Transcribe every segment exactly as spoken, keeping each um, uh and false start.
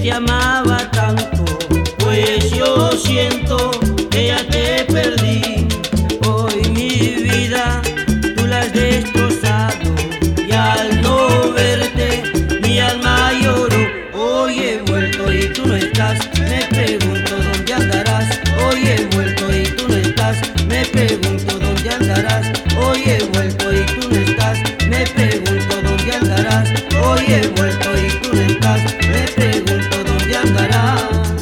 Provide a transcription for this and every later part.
te amaba tanto, pues yo siento que ya te perdí. Hoy mi vida tú la has destrozado y al no verte mi alma lloró. Hoy he vuelto y tú no estás, me pregunto dónde andarás. Hoy he vuelto y tú no estás, me pregunto dónde andarás. Hoy he vuelto y tú no estás, me pregunto dónde andarás. Hoy he vuelto y tú no estás, me pregunto dónde andarás.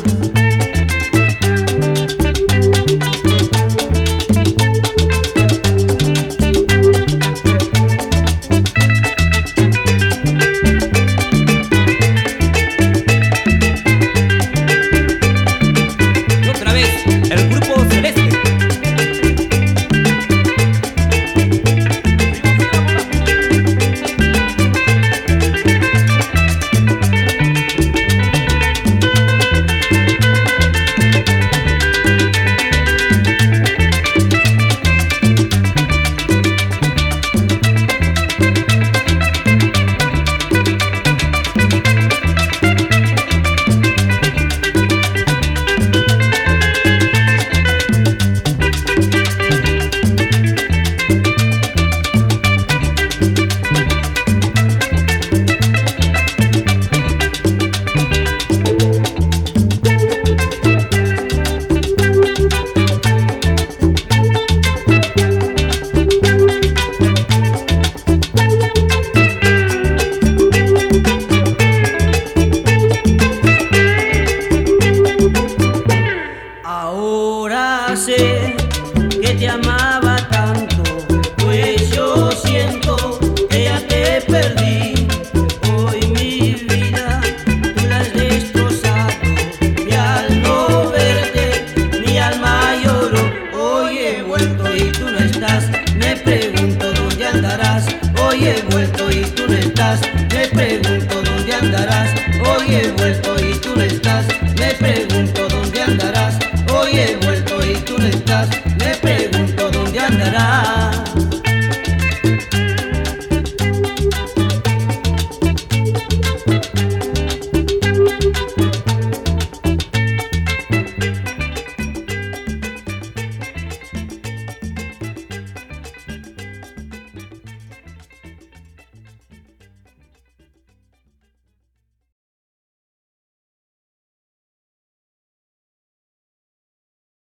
Ahora sé que te amaba tanto, pues yo siento que ya te perdí. Hoy mi vida tú la has destrozado y al no verte mi alma lloró. Hoy he vuelto y tú no estás, me pregunto dónde andarás. Hoy he vuelto y tú no estás, me pregunto